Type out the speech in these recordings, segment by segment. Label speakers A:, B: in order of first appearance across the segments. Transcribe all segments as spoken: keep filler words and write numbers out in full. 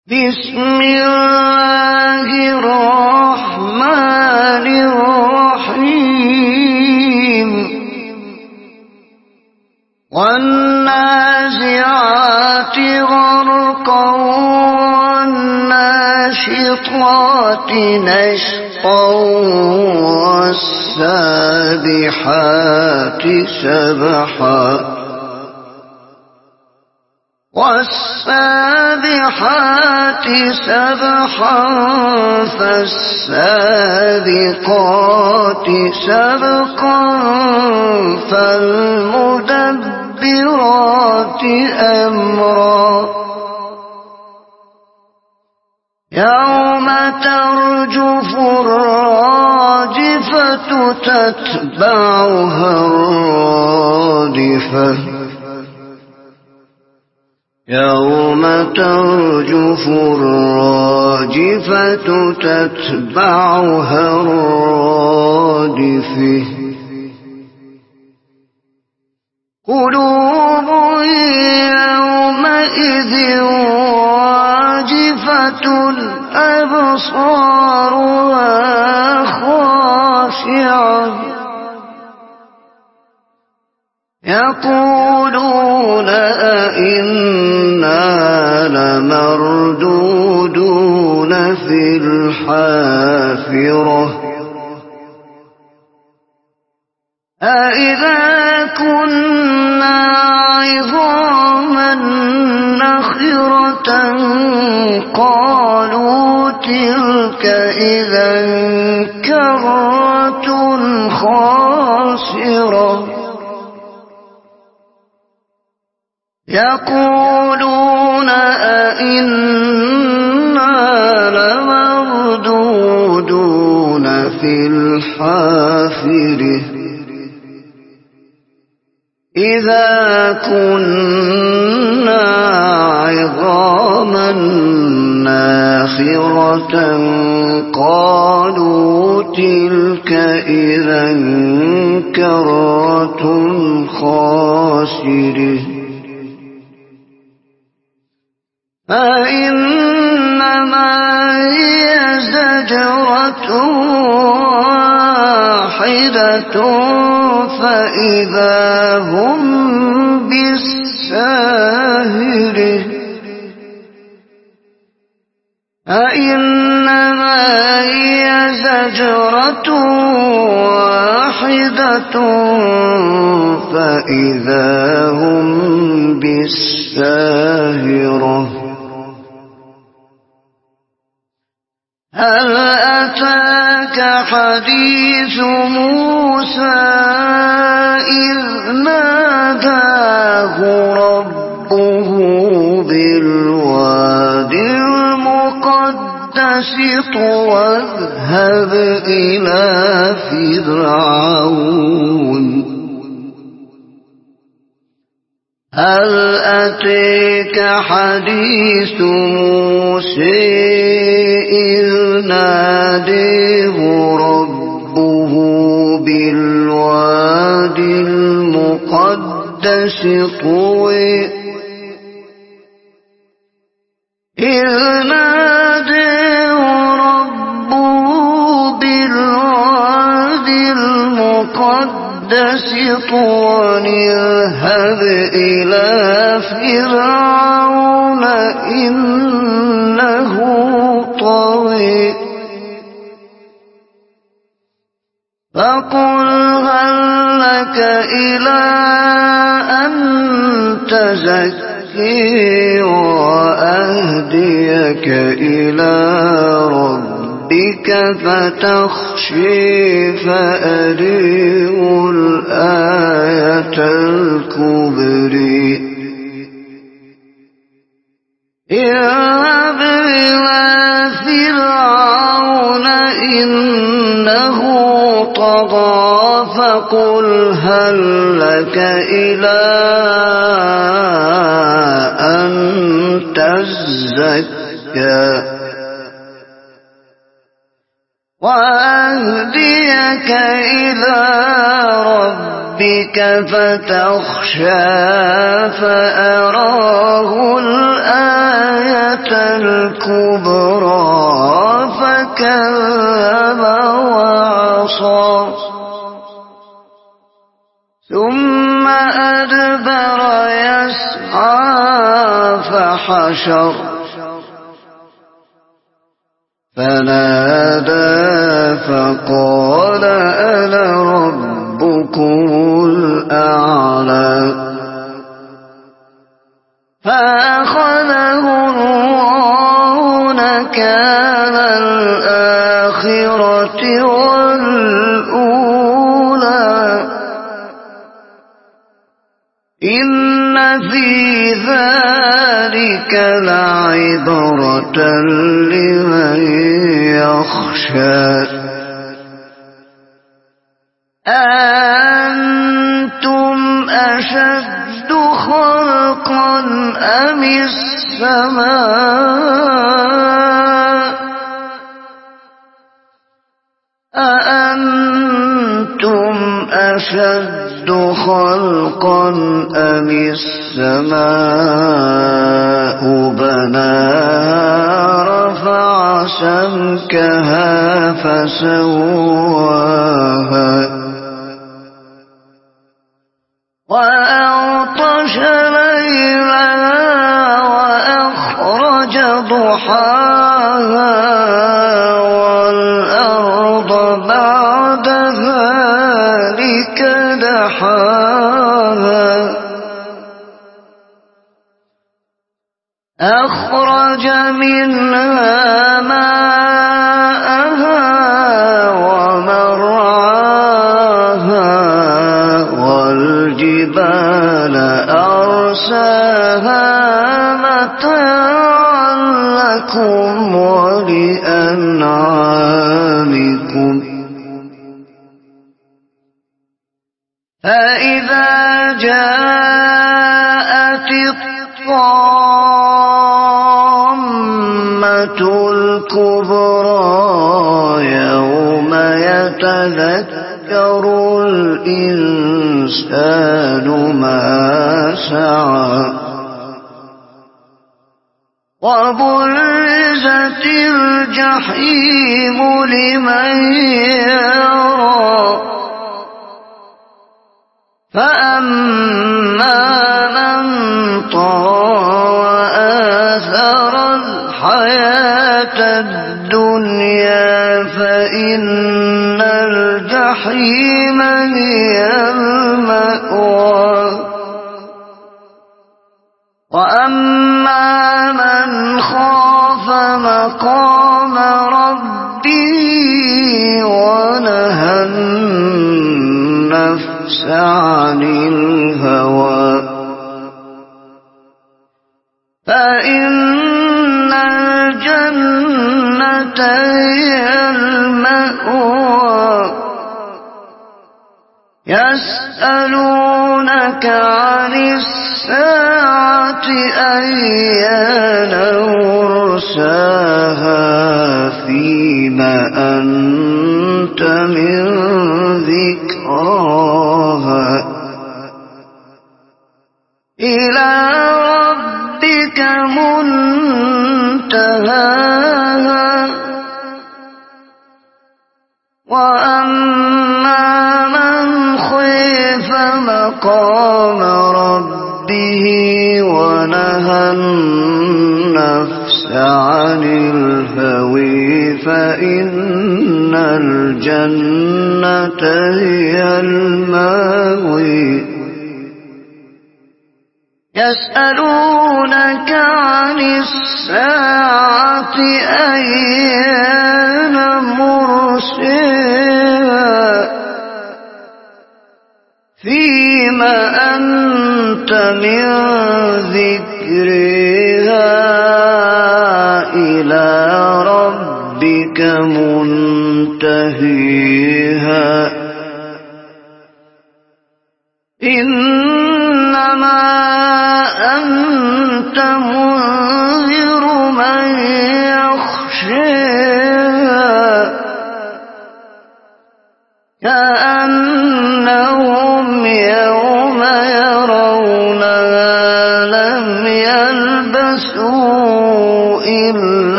A: بسم الله الرحمن الرحيم والنازعات غرقا والناشطات نشطا والسابحات سبحا والسابحات سبحا فالسابقات سبقا فالمدبرات أمرا يوم ترجف الراجفة تتبعها الرادفة يوم ترجف الراجفة تتبعها الرادفة قلوب يومئذ واجفة أبصارها خاشعة يقولون أئنا لمردودون في الحافرة أئذا كنا عظاما نخرة قالوا تلك إذا كرة خاسرة يقولون أئنا لمردودون في الحافرة إذا كنا عظاما ناخرة قالوا تلك إذا كرة خاسرة فإنما هي زجرة واحدة فإذا هم بالساهرة فإنما هي زجرة واحدة فإذا هم بالساهرة هل أتاك حديث موسى إذ ناداه ربه بالواد المقدس واذهب إلى فرعون هل أتاك حديث موسى إذ ناداه ربه بالواد المقدس طوى إذ ناداه ربه بالواد المقدس طوى اذهب إلى فرعون إنه طغى فقل هل لك إلى أن تزكي وأهديك إلى ربك فتخشي فأريه الآية الكبرى اذهب إلى فرعون إنه طغى فقل هل لك إلى أن تزكى وأهديك إلى ربك فتخشى فأراه الآية الكبرى فكذب وعصى ثم أدبر يسعى فحشر فنادى فقال أنا ربكم الأعلى فأخذه الله نكال الآخرة والأولى إن في ذلك لعبرة لمن يخشى أأنتم أشد خلقا أم السماء أأنتم أشد خلقا أم السماء بناها رفع سمكها فسواها وأغطش ليلها وأخرج ضحاها والأرض بعد ذلك دحاها أخرج منها ماءها ومرعاها والجبال أرساها متاعا لكم ولأنعامكم فإذا جاءت الطامة الكبرى يوم يتذكر الإنسان ما سعى وبرزت الجحيم لمن يرى فأما من طغى وآثر الحياة الدنيا فإن الجحيم هي المأوى وأما من خاف مقام ربه ونهى النفس عن الهوى فإن الجنة هي المأوى يسألونك عن الساعة أيان مرساها فيما أنت من ذكراها إلى ربك منتهاها وأما من خيف مقام ربه ونهى النفس عن الهوى فإن الجنة هي المأوى يسألونك عن الساعة أيان مرساها فيما أنت من ذكرها إلى ربك منتهيها إنما أنت منذر من يخشاها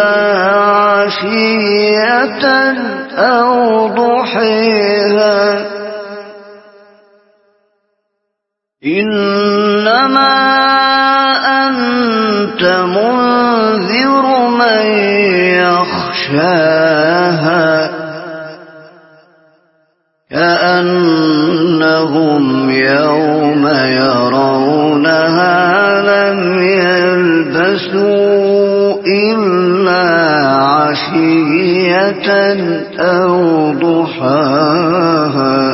A: إلا عشية أو ضحيها إنما أنت منذر من يخشاها كأنهم يوم يرونها لم يلبثوا إلا عشية أو ضحاها